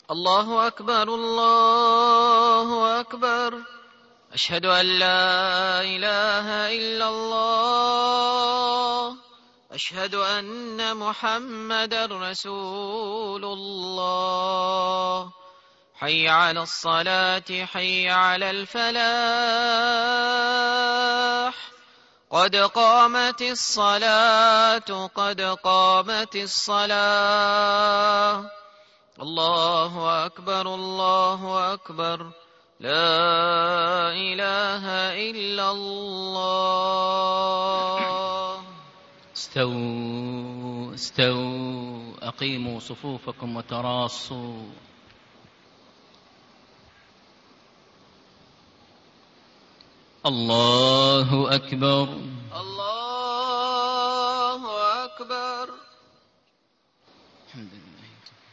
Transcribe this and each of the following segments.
الله أكبر الله أكبر. أشهد أن لا إله إلا الله. أشهد أن محمدا رسول الله. حي على الصلاة حي على الفلاح. قد قامت الصلاة قد قامت الصلاة. الله أكبر الله أكبر. لا إله إلا الله. استووا استووا، أقيموا صفوفكم وتراصوا. الله أكبر الله أكبر. الحمد لله.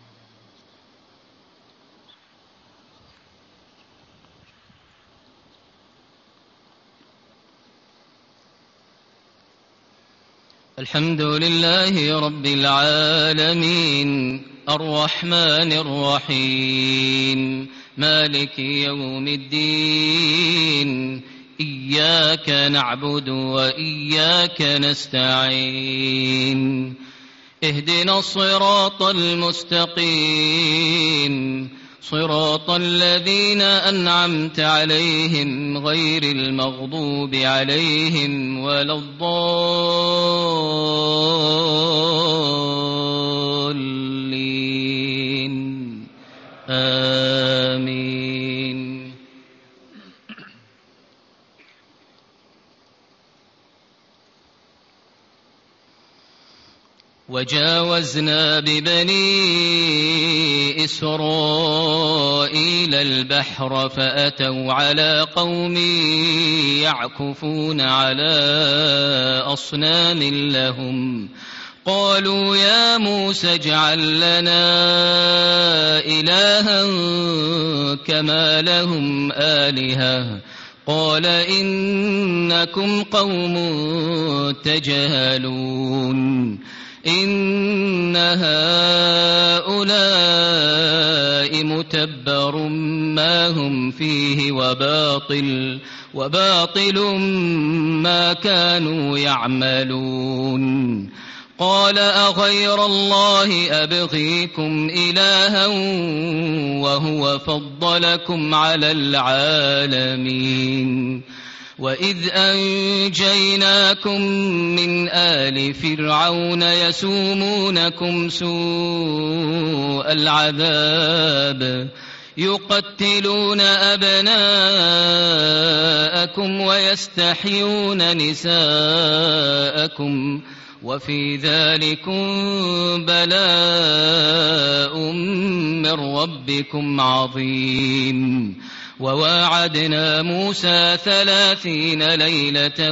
الحمد لله رب العالمين، الرحمن الرحيم، مالك يوم الدين. إياك نعبد وإياك نستعين. اهدنا الصراط المستقيم، صراط الذين أنعمت عليهم غير المغضوب عليهم ولا الضالين. آمين. وجاوزنا ببني إسرائيل البحر فأتوا على قوم يعكفون على أصنام لهم. قالوا يا موسى اجعل لنا إلها كما لهم آلهة. قال إنكم قوم تجهلون. إن هؤلاء متبر ما هم فيه وباطل ما كانوا يعملون. قال أغير الله أبغيكم إلها وهو فضلكم على العالمين. وإذ أنجيناكم من آل فرعون يسومونكم سوء العذاب يقتلون أبناءكم ويستحيون نساءكم وفي ذلكم بلاء من ربكم عظيم. وواعدنا موسى 30 ليلة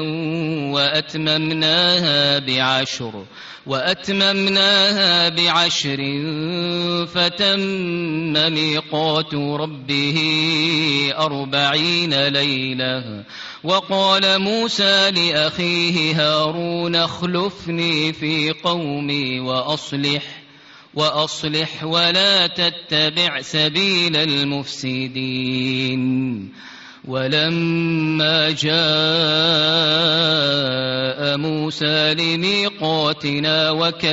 وأتممناها بعشر فتم ميقات ربه 40 ليلة. وقال موسى لأخيه هارون اخلفني في قومي وأصلح ولا تتبع سبيل المفسدين. ولما جاء موسى لميقاتنا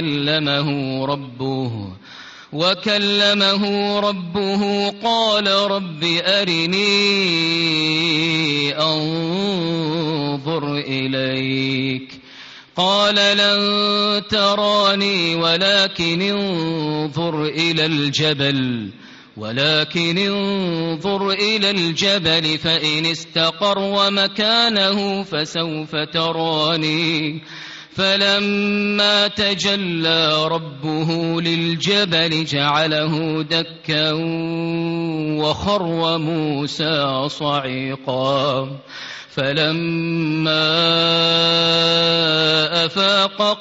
وكلمه ربه قال رب أرني أنظر إليك. قال لن تراني ولكن انظر إلى الجبل فإن استقر مكانه فسوف تراني. فلما تجلى ربه للجبل جعله دكا وخر موسى صعيقا. فلما أفاق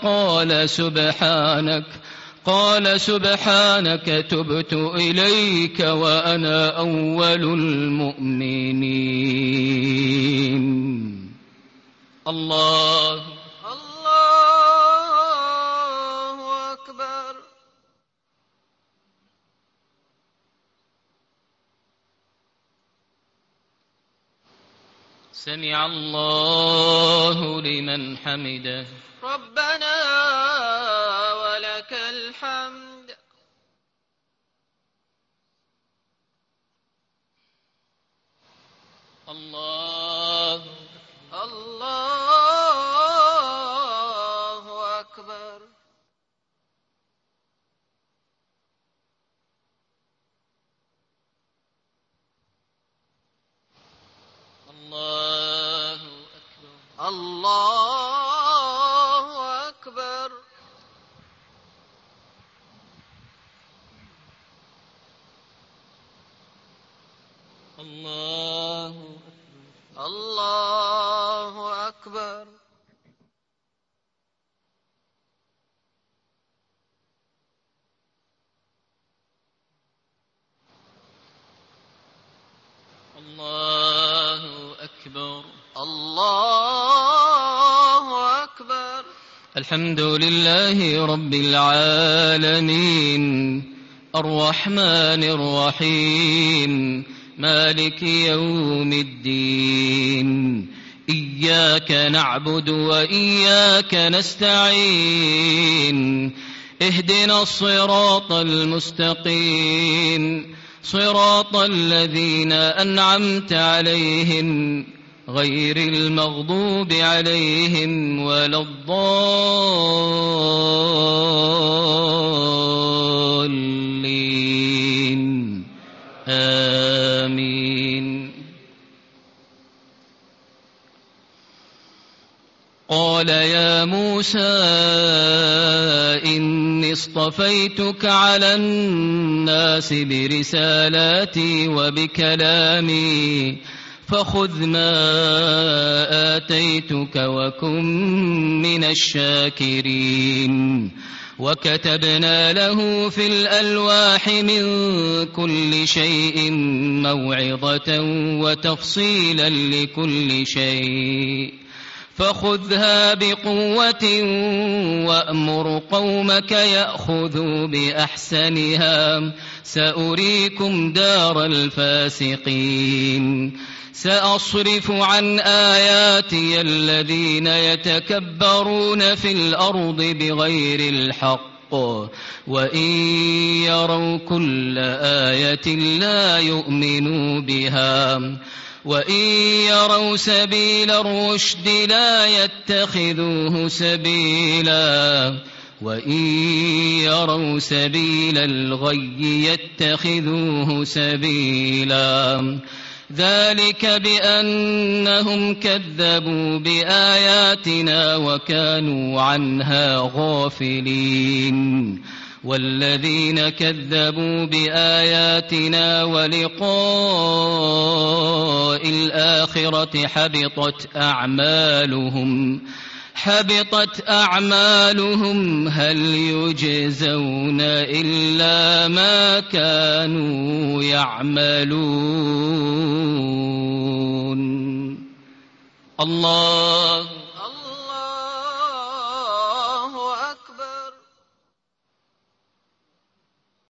قال سبحانك تبت إليك وأنا أول المؤمنين. الله أكبر. سمع الله لمن حمده. ربنا ولك الحمد. الله أكبر. الله أكبر. الله أكبر. الله أكبر. الله أكبر. الحمد لله رب العالمين الرحمن الرحيم مالك يوم الدين إياك نعبد وإياك نستعين اهدنا الصراط المستقيم صراط الذين أنعمت عليهم غير المغضوب عليهم ولا الضالين آمين. قال يا موسى إني اصطفيتك على الناس برسالاتي وبكلامي فخذ ما آتيتك وكن من الشاكرين. وكتبنا له في الألواح من كل شيء موعظة وتفصيلا لكل شيء فخذها بقوة وأمر قومك يأخذوا بأحسنها سأريكم دار الفاسقين. سأصرف عن آياتي الذين يتكبرون في الأرض بغير الحق وإن يروا كل آية لا يؤمنوا بها وإن يروا سبيل الرشد لا يتخذوه سبيلا وإن يروا سبيل الغي يتخذوه سبيلا ذلك بأنهم كذبوا بآياتنا وكانوا عنها غافلين. والذين كذبوا بآياتنا ولقاء الآخرة حبطت أعمالهم هل يجزون إلا ما كانوا يعملون. الله